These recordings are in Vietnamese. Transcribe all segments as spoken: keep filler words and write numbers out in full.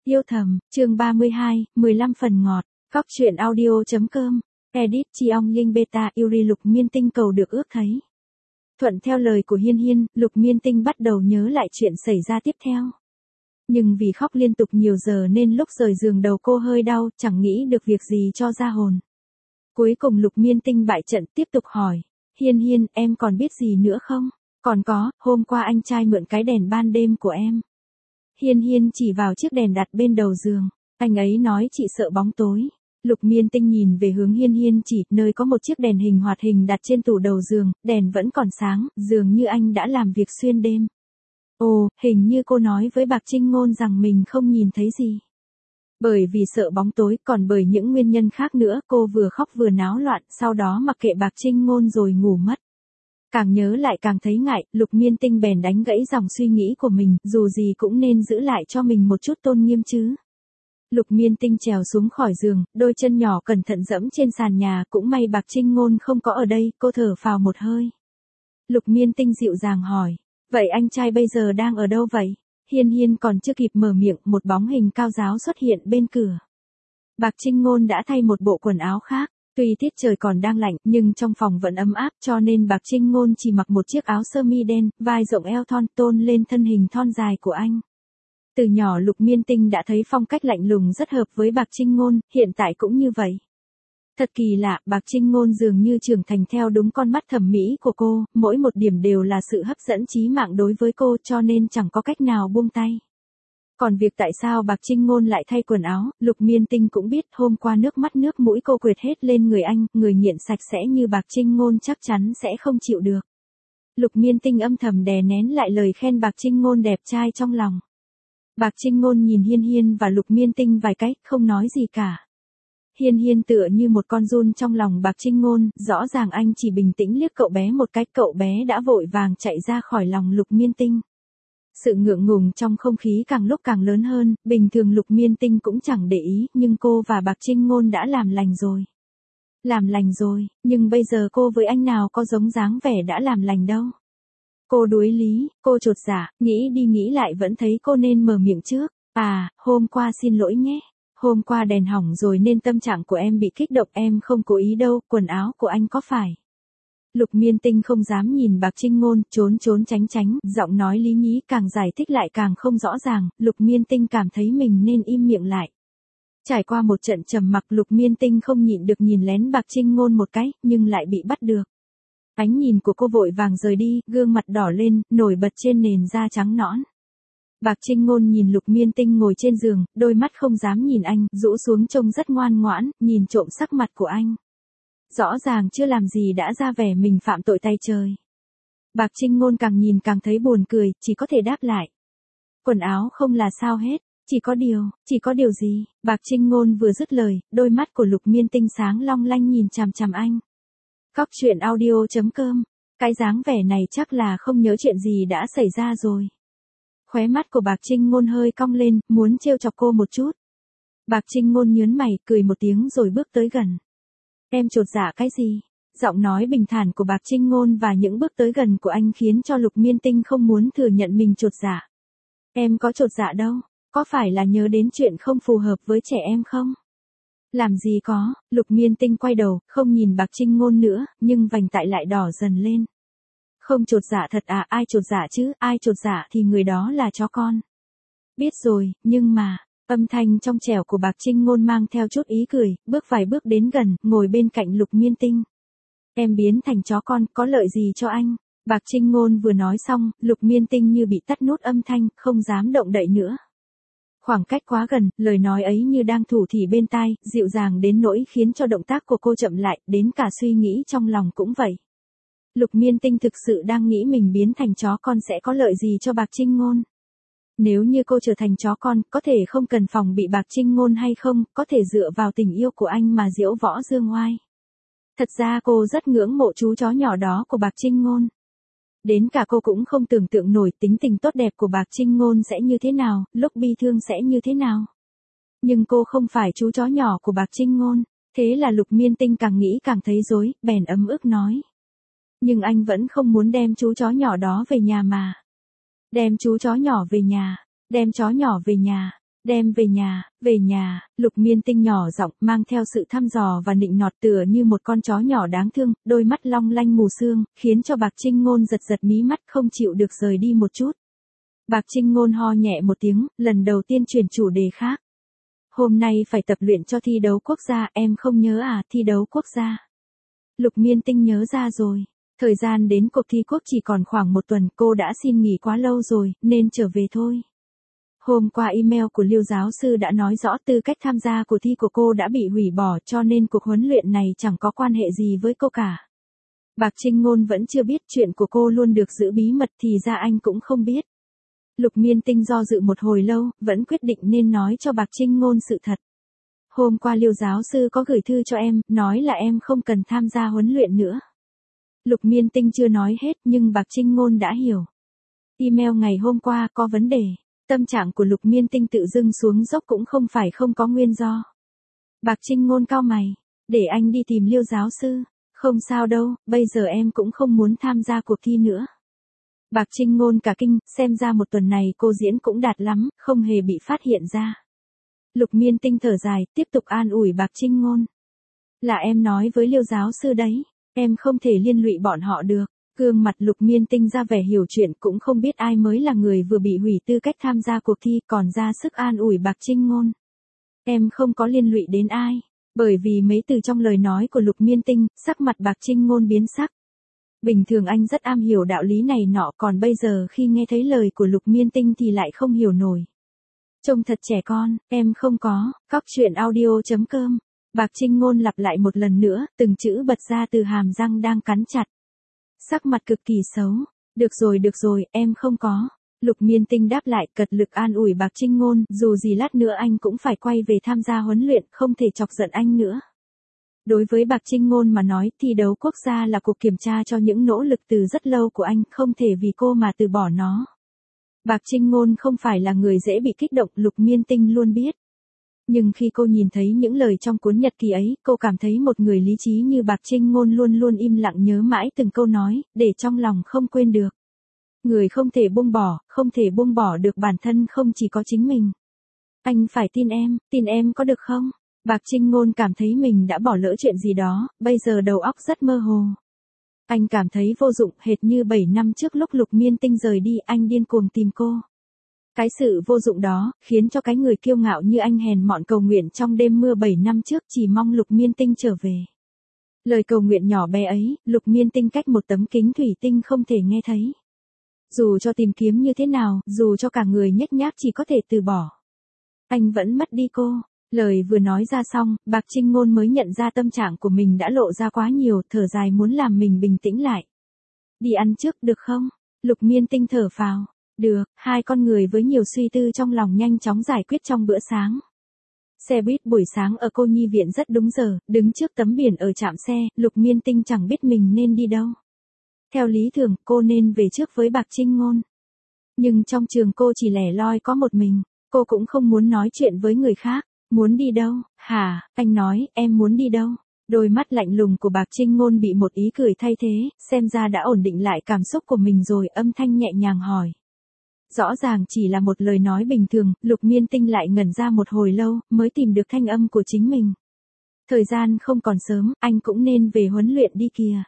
Yêu thầm, chương ba mươi hai, mười lăm phần ngọt, Cóc truyện audio.com, edit Chi Ong Linh Beta Yuri Lục Miên Tinh cầu được ước thấy. Thuận theo lời của Hiên Hiên, Lục Miên Tinh bắt đầu nhớ lại chuyện xảy ra tiếp theo. Nhưng vì khóc liên tục nhiều giờ nên lúc rời giường đầu cô hơi đau, chẳng nghĩ được việc gì cho ra hồn. Cuối cùng Lục Miên Tinh bại trận tiếp tục hỏi, Hiên Hiên, em còn biết gì nữa không? Còn có, hôm qua anh trai mượn cái đèn ban đêm của em. Hiên Hiên chỉ vào chiếc đèn đặt bên đầu giường, anh ấy nói chị sợ bóng tối. Lục Miên Tinh nhìn về hướng Hiên Hiên chỉ, nơi có một chiếc đèn hình hoạt hình đặt trên tủ đầu giường, đèn vẫn còn sáng, dường như anh đã làm việc xuyên đêm. Ồ, hình như cô nói với Bạc Trinh Ngôn rằng mình không nhìn thấy gì. Bởi vì sợ bóng tối, còn bởi những nguyên nhân khác nữa, cô vừa khóc vừa náo loạn, sau đó mặc kệ Bạc Trinh Ngôn rồi ngủ mất. Càng nhớ lại càng thấy ngại, Lục Miên Tinh bèn đánh gãy dòng suy nghĩ của mình, dù gì cũng nên giữ lại cho mình một chút tôn nghiêm chứ. Lục Miên Tinh trèo xuống khỏi giường, đôi chân nhỏ cẩn thận dẫm trên sàn nhà, cũng may Bạc Trinh Ngôn không có ở đây, cô thở phào một hơi. Lục Miên Tinh dịu dàng hỏi, vậy anh trai bây giờ đang ở đâu vậy? Hiên Hiên còn chưa kịp mở miệng, một bóng hình cao ráo xuất hiện bên cửa. Bạc Trinh Ngôn đã thay một bộ quần áo khác. Tuy tiết trời còn đang lạnh, nhưng trong phòng vẫn ấm áp, cho nên Bạc Trinh Ngôn chỉ mặc một chiếc áo sơ mi đen, vai rộng eo thon, tôn lên thân hình thon dài của anh. Từ nhỏ Lục Miên Tinh đã thấy phong cách lạnh lùng rất hợp với Bạc Trinh Ngôn, hiện tại cũng như vậy. Thật kỳ lạ, Bạc Trinh Ngôn dường như trưởng thành theo đúng con mắt thẩm mỹ của cô, mỗi một điểm đều là sự hấp dẫn chí mạng đối với cô, cho nên chẳng có cách nào buông tay. Còn việc tại sao Bạc Trinh Ngôn lại thay quần áo, Lục Miên Tinh cũng biết, hôm qua nước mắt nước mũi cô quệt hết lên người anh, người nghiện sạch sẽ như Bạc Trinh Ngôn chắc chắn sẽ không chịu được. Lục Miên Tinh âm thầm đè nén lại lời khen Bạc Trinh Ngôn đẹp trai trong lòng. Bạc Trinh Ngôn nhìn Hiên Hiên và Lục Miên Tinh vài cái, không nói gì cả. Hiên Hiên tựa như một con giun trong lòng Bạc Trinh Ngôn, rõ ràng anh chỉ bình tĩnh liếc cậu bé một cái, cậu bé đã vội vàng chạy ra khỏi lòng Lục Miên Tinh. Sự ngượng ngùng trong không khí càng lúc càng lớn hơn, bình thường Lục Miên Tinh cũng chẳng để ý, nhưng cô và Bạc Trinh Ngôn đã làm lành rồi. Làm lành rồi, nhưng bây giờ cô với anh nào có giống dáng vẻ đã làm lành đâu. Cô đuối lý, cô chột dạ, nghĩ đi nghĩ lại vẫn thấy cô nên mở miệng trước. À, hôm qua xin lỗi nhé. Hôm qua đèn hỏng rồi nên tâm trạng của em bị kích động, em không cố ý đâu, quần áo của anh có phải. Lục Miên Tinh không dám nhìn Bạc Trinh Ngôn, trốn trốn tránh tránh, giọng nói lý nhí càng giải thích lại càng không rõ ràng, Lục Miên Tinh cảm thấy mình nên im miệng lại. Trải qua một trận trầm mặc, Lục Miên Tinh không nhịn được nhìn lén Bạc Trinh Ngôn một cái, nhưng lại bị bắt được. Ánh nhìn của cô vội vàng rời đi, gương mặt đỏ lên, nổi bật trên nền da trắng nõn. Bạc Trinh Ngôn nhìn Lục Miên Tinh ngồi trên giường, đôi mắt không dám nhìn anh, rũ xuống trông rất ngoan ngoãn, nhìn trộm sắc mặt của anh. Rõ ràng chưa làm gì đã ra vẻ mình phạm tội tay trời. Bạc Trinh Ngôn càng nhìn càng thấy buồn cười, chỉ có thể đáp lại. Quần áo không là sao hết, chỉ có điều, chỉ có điều gì? Bạc Trinh Ngôn vừa dứt lời, đôi mắt của Lục Miên Tinh sáng long lanh nhìn chằm chằm anh. Cóc truyện audio.com, cái dáng vẻ này chắc là không nhớ chuyện gì đã xảy ra rồi. Khóe mắt của Bạc Trinh Ngôn hơi cong lên, muốn trêu chọc cô một chút. Bạc Trinh Ngôn nhớn mày, cười một tiếng rồi bước tới gần. Em chột dạ cái gì? Giọng nói bình thản của Bạc Trinh Ngôn và những bước tới gần của anh khiến cho Lục Miên Tinh không muốn thừa nhận mình chột dạ. Em có chột dạ đâu, có phải là nhớ đến chuyện không phù hợp với trẻ em không? Làm gì có, Lục Miên Tinh quay đầu, không nhìn Bạc Trinh Ngôn nữa, nhưng vành tại lại đỏ dần lên. Không chột dạ thật à, ai chột dạ chứ, ai chột dạ thì người đó là chó con. Biết rồi, nhưng mà... Âm thanh trong trẻo của Bạc Trinh Ngôn mang theo chút ý cười, bước vài bước đến gần, ngồi bên cạnh Lục Miên Tinh. Em biến thành chó con, có lợi gì cho anh? Bạc Trinh Ngôn vừa nói xong, Lục Miên Tinh như bị tắt nút âm thanh, không dám động đậy nữa. Khoảng cách quá gần, lời nói ấy như đang thủ thỉ bên tai, dịu dàng đến nỗi khiến cho động tác của cô chậm lại, đến cả suy nghĩ trong lòng cũng vậy. Lục Miên Tinh thực sự đang nghĩ mình biến thành chó con sẽ có lợi gì cho Bạc Trinh Ngôn. Nếu như cô trở thành chó con, có thể không cần phòng bị Bạc Trinh Ngôn hay không, có thể dựa vào tình yêu của anh mà diễu võ dương oai. Thật ra cô rất ngưỡng mộ chú chó nhỏ đó của Bạc Trinh Ngôn. Đến cả cô cũng không tưởng tượng nổi tính tình tốt đẹp của Bạc Trinh Ngôn sẽ như thế nào, lúc bi thương sẽ như thế nào. Nhưng cô không phải chú chó nhỏ của Bạc Trinh Ngôn, thế là Lục Miên Tinh càng nghĩ càng thấy rối, bèn ấm ức nói. Nhưng anh vẫn không muốn đem chú chó nhỏ đó về nhà mà. Đem chú chó nhỏ về nhà, đem chó nhỏ về nhà, Đem về nhà, về nhà, Lục Miên Tinh nhỏ giọng mang theo sự thăm dò và nịnh nọt tựa như một con chó nhỏ đáng thương, đôi mắt long lanh mù sương, khiến cho Bạc Trinh Ngôn giật giật mí mắt không chịu được rời đi một chút. Bạc Trinh Ngôn ho nhẹ một tiếng, lần đầu tiên chuyển chủ đề khác. Hôm nay phải tập luyện cho thi đấu quốc gia, em không nhớ à, thi đấu quốc gia. Lục Miên Tinh nhớ ra rồi. Thời gian đến cuộc thi quốc chỉ còn khoảng một tuần, cô đã xin nghỉ quá lâu rồi, nên trở về thôi. Hôm qua email của Liêu giáo sư đã nói rõ tư cách tham gia cuộc thi của cô đã bị hủy bỏ, cho nên cuộc huấn luyện này chẳng có quan hệ gì với cô cả. Bạc Trinh Ngôn vẫn chưa biết chuyện của cô luôn được giữ bí mật, thì ra anh cũng không biết. Lục Miên Tinh do dự một hồi lâu, vẫn quyết định nên nói cho Bạc Trinh Ngôn sự thật. Hôm qua Liêu giáo sư có gửi thư cho em, nói là em không cần tham gia huấn luyện nữa. Lục Miên Tinh chưa nói hết nhưng Bạc Trinh Ngôn đã hiểu. Email ngày hôm qua có vấn đề. Tâm trạng của Lục Miên Tinh tự dưng xuống dốc cũng không phải không có nguyên do. Bạc Trinh Ngôn cau mày. Để anh đi tìm Liêu giáo sư. Không sao đâu, bây giờ em cũng không muốn tham gia cuộc thi nữa. Bạc Trinh Ngôn cả kinh, xem ra một tuần này cô diễn cũng đạt lắm, không hề bị phát hiện ra. Lục Miên Tinh thở dài, tiếp tục an ủi Bạc Trinh Ngôn. Là em nói với Liêu giáo sư đấy, em không thể liên lụy bọn họ được. Gương mặt Lục Miên Tinh ra vẻ hiểu chuyện, cũng không biết ai mới là người vừa bị hủy tư cách tham gia cuộc thi, còn ra sức an ủi Bạc Trinh Ngôn. Em không có liên lụy đến ai. Bởi vì mấy từ trong lời nói của Lục Miên Tinh, sắc mặt Bạc Trinh Ngôn biến sắc. Bình thường anh rất am hiểu đạo lý này nọ, còn bây giờ khi nghe thấy lời của Lục Miên Tinh thì lại không hiểu nổi. Trông thật trẻ con, em không có. Cóc truyện audio chấm com. Bạc Trinh Ngôn lặp lại một lần nữa, từng chữ bật ra từ hàm răng đang cắn chặt. Sắc mặt cực kỳ xấu. Được rồi được rồi, em không có. Lục Miên Tinh đáp lại, cật lực an ủi Bạc Trinh Ngôn, dù gì lát nữa anh cũng phải quay về tham gia huấn luyện, không thể chọc giận anh nữa. Đối với Bạc Trinh Ngôn mà nói, thi đấu quốc gia là cuộc kiểm tra cho những nỗ lực từ rất lâu của anh, không thể vì cô mà từ bỏ nó. Bạc Trinh Ngôn không phải là người dễ bị kích động, Lục Miên Tinh luôn biết. Nhưng khi cô nhìn thấy những lời trong cuốn nhật ký ấy, cô cảm thấy một người lý trí như Bạc Trinh Ngôn luôn luôn im lặng nhớ mãi từng câu nói, để trong lòng không quên được. Người không thể buông bỏ, không thể buông bỏ được bản thân không chỉ có chính mình. Anh phải tin em, tin em có được không? Bạc Trinh Ngôn cảm thấy mình đã bỏ lỡ chuyện gì đó, bây giờ đầu óc rất mơ hồ. Anh cảm thấy vô dụng, hệt như bảy năm trước lúc Lục Miên Tinh rời đi, anh điên cuồng tìm cô. Cái sự vô dụng đó, khiến cho cái người kiêu ngạo như anh hèn mọn cầu nguyện trong đêm mưa bảy năm trước, chỉ mong Lục Miên Tinh trở về. Lời cầu nguyện nhỏ bé ấy, Lục Miên Tinh cách một tấm kính thủy tinh không thể nghe thấy. Dù cho tìm kiếm như thế nào, dù cho cả người nhếch nhác chỉ có thể từ bỏ. Anh vẫn mất đi cô. Lời vừa nói ra xong, Bạc Trinh Ngôn mới nhận ra tâm trạng của mình đã lộ ra quá nhiều, thở dài muốn làm mình bình tĩnh lại. Đi ăn trước được không? Lục Miên Tinh thở phào. Được, hai con người với nhiều suy tư trong lòng nhanh chóng giải quyết trong bữa sáng. Xe buýt buổi sáng ở Cô Nhi Viện rất đúng giờ, đứng trước tấm biển ở trạm xe, Lục Miên Tinh chẳng biết mình nên đi đâu. Theo lý thường, cô nên về trước với Bạc Trinh Ngôn. Nhưng trong trường cô chỉ lẻ loi có một mình, cô cũng không muốn nói chuyện với người khác. Muốn đi đâu? Hả? Anh nói, em muốn đi đâu? Đôi mắt lạnh lùng của Bạc Trinh Ngôn bị một ý cười thay thế, xem ra đã ổn định lại cảm xúc của mình rồi, âm thanh nhẹ nhàng hỏi. Rõ ràng chỉ là một lời nói bình thường, Lục Miên Tinh lại ngẩn ra một hồi lâu, mới tìm được thanh âm của chính mình. Thời gian không còn sớm, anh cũng nên về huấn luyện đi kìa.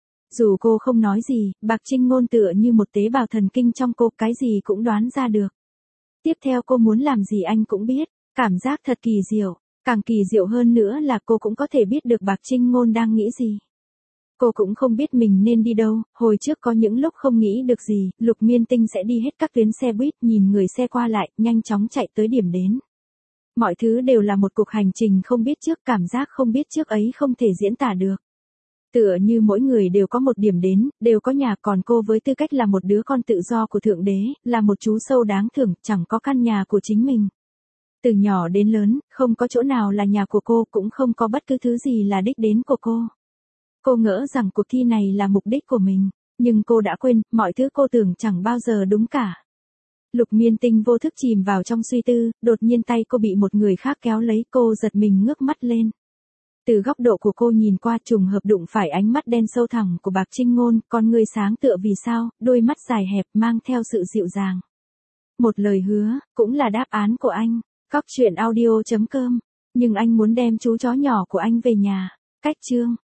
Dù cô không nói gì, Bạc Trinh Ngôn tựa như một tế bào thần kinh trong cô, cái gì cũng đoán ra được. Tiếp theo cô muốn làm gì anh cũng biết. Cảm giác thật kỳ diệu, càng kỳ diệu hơn nữa là cô cũng có thể biết được Bạc Trinh Ngôn đang nghĩ gì. Cô cũng không biết mình nên đi đâu, hồi trước có những lúc không nghĩ được gì, Lục Miên Tinh sẽ đi hết các tuyến xe buýt, nhìn người xe qua lại, nhanh chóng chạy tới điểm đến. Mọi thứ đều là một cuộc hành trình không biết trước, cảm giác không biết trước ấy không thể diễn tả được. Tựa như mỗi người đều có một điểm đến, đều có nhà, còn cô với tư cách là một đứa con tự do của Thượng Đế, là một chú sâu đáng thưởng, chẳng có căn nhà của chính mình. Từ nhỏ đến lớn, không có chỗ nào là nhà của cô, cũng không có bất cứ thứ gì là đích đến của cô. Cô ngỡ rằng cuộc thi này là mục đích của mình, nhưng cô đã quên, mọi thứ cô tưởng chẳng bao giờ đúng cả. Lục Miên Tinh vô thức chìm vào trong suy tư, đột nhiên tay cô bị một người khác kéo lấy, cô giật mình ngước mắt lên. Từ góc độ của cô nhìn qua, trùng hợp đụng phải ánh mắt đen sâu thẳm của Bạc Trinh Ngôn, con người sáng tựa vì sao, đôi mắt dài hẹp mang theo sự dịu dàng. Một lời hứa, cũng là đáp án của anh. Cóc truyện audio chấm com. Nhưng anh muốn đem chú chó nhỏ của anh về nhà. Cách chương.